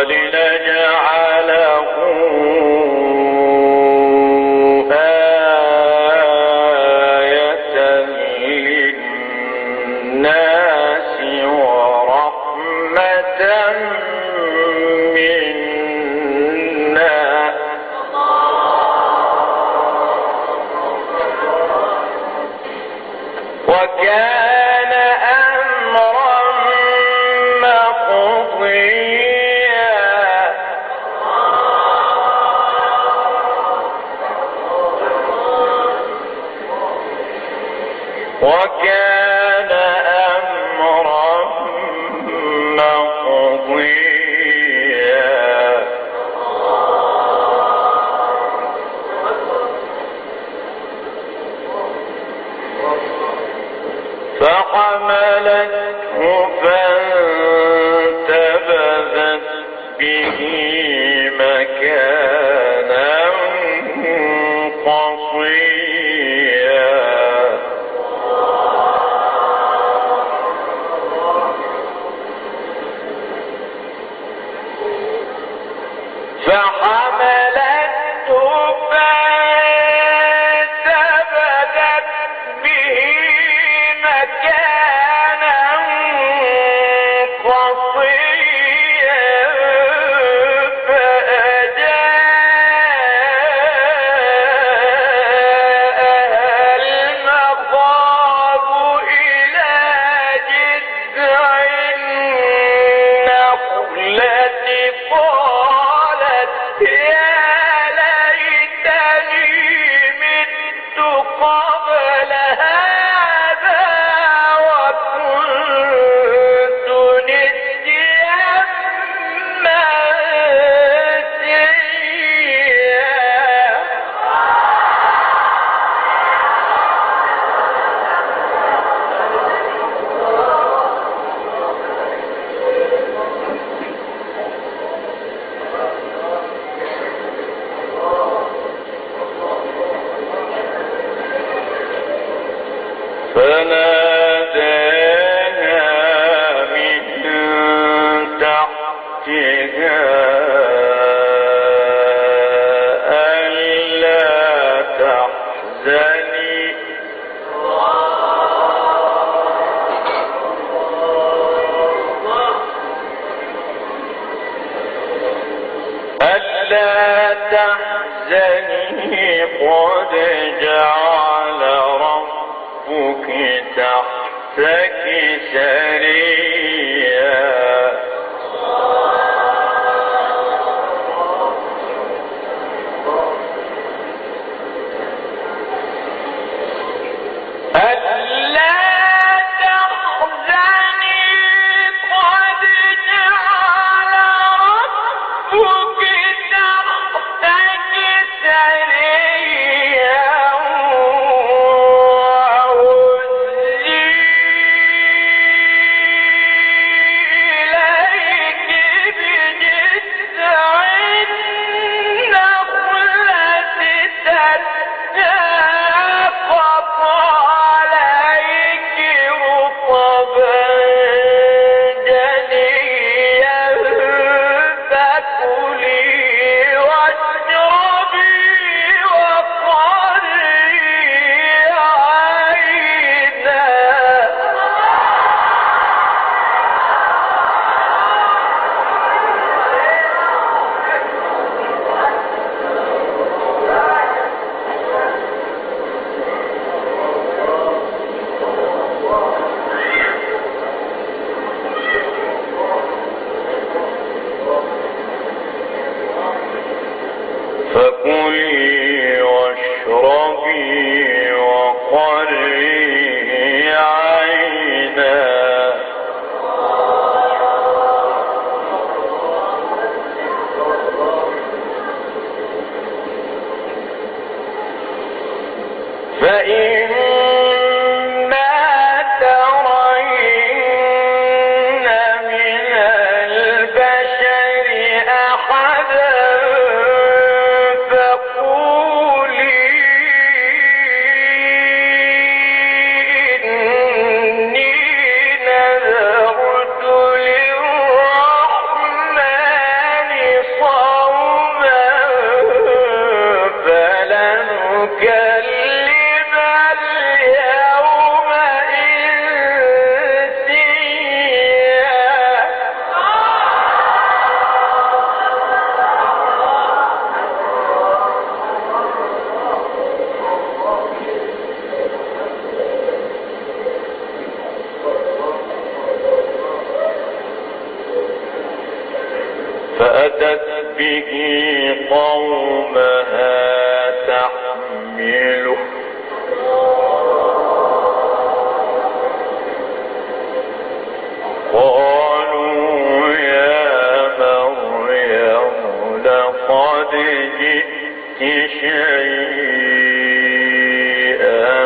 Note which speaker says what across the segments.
Speaker 1: لنجعله آية للناس ورحمة منا وكان أمرا مقضيا وكان أمرا مقضيا فحملته فانتبذت به مكانا قصيا فحملته فانتبذت به مكانا قصيا فأجاءها المخاض إلى جذع النخلة قالت يا ليتني مت قبل هذا وكنت نسيا منسيا فناداها من تحتها ألا تحزني قد جعل ربك تحتك سريا فأتت به قومها تحمله قالوا يا مريم لقد جئت شيئا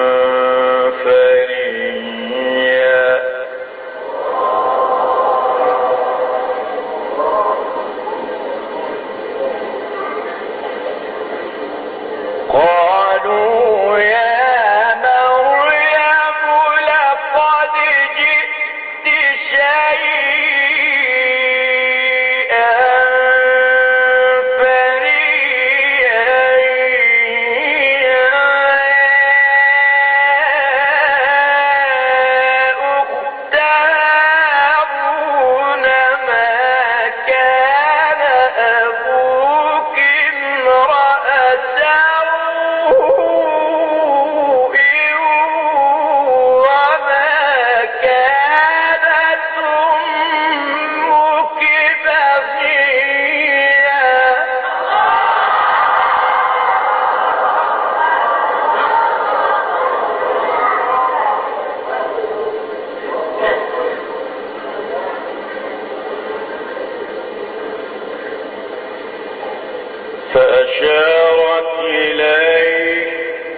Speaker 1: فريا قالوا يا مريم لقد جئت شيئا فأشارت إليه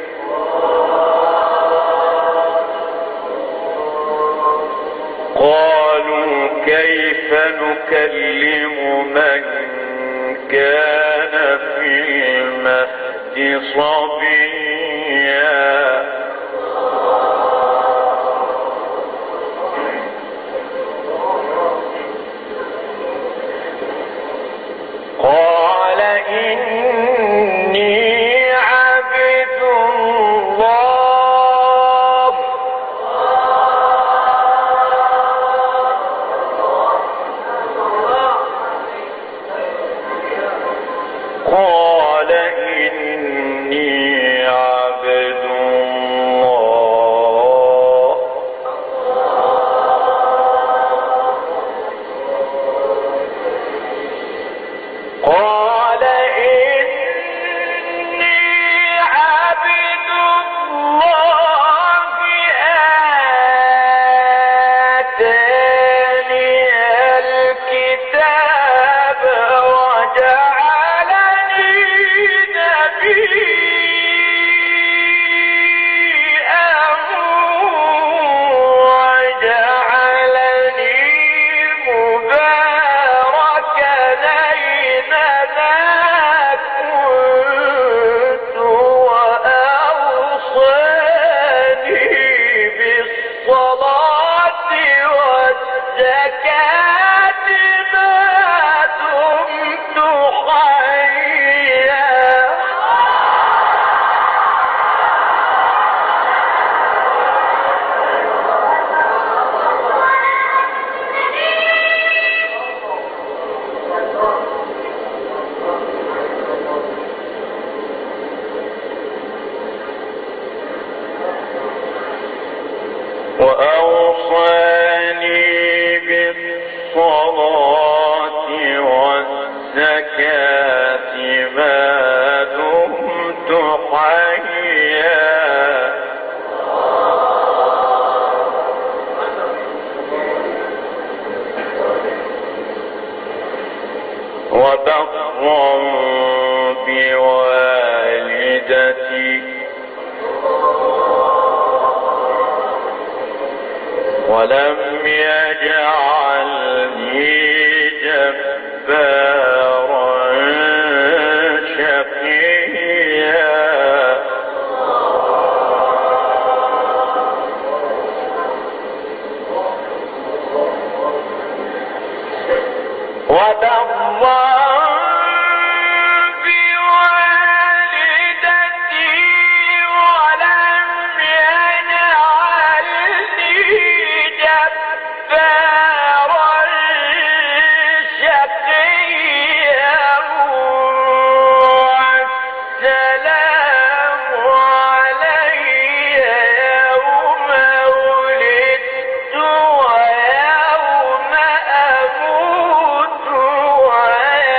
Speaker 1: قالوا كيف نكلم من كان في المهد صبيا قال إني عبد الله قال إني عبد الله قال إني عبد الله آتاني الكتاب وجعلني نبيا وجعلني مباركا أينما كنت وأوصاني بالصلاة والزكاة ما دمت حيا وأوصاني بالصلاة والزكاة ما دمت حيا وبرا بوالدتي ولم يجعلني جبارا شقيا وبرا بوالدتي ولم يجعلني جبارا شقيا والسلام علي يوم ولدت ويوم أموت ويوم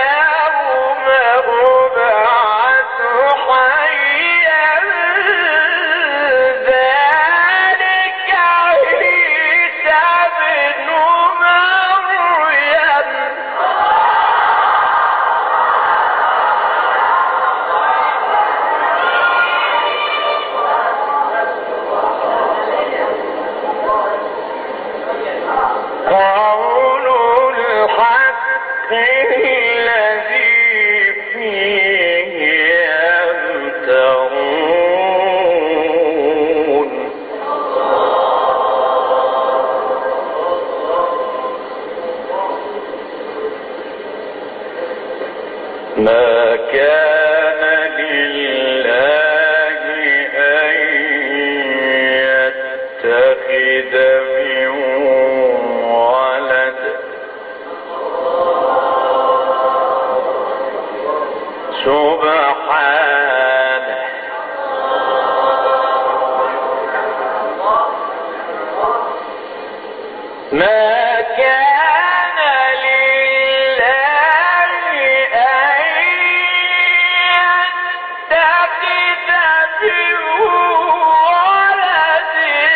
Speaker 1: قول الحق الذي فيه يمترون ما كان لله أن يتخذ من ولد سبحانه ما كان لله أن يتخذ من ولد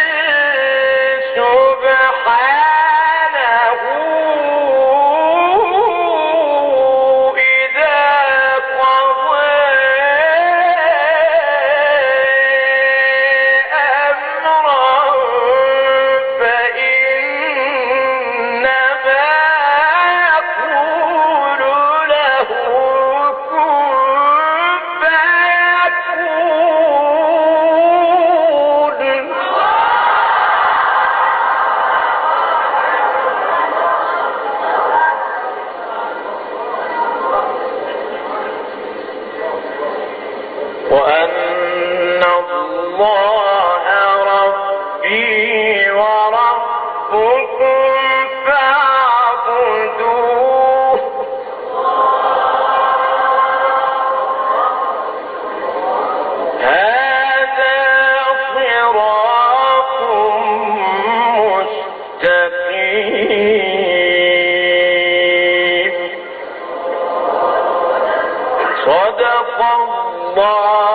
Speaker 1: سبحانه إذا قضى أمرا فإنما يقول له كن فيكون وأن الله ربي وربكم فاعبدوه هذا صراط مستقيم صدق الله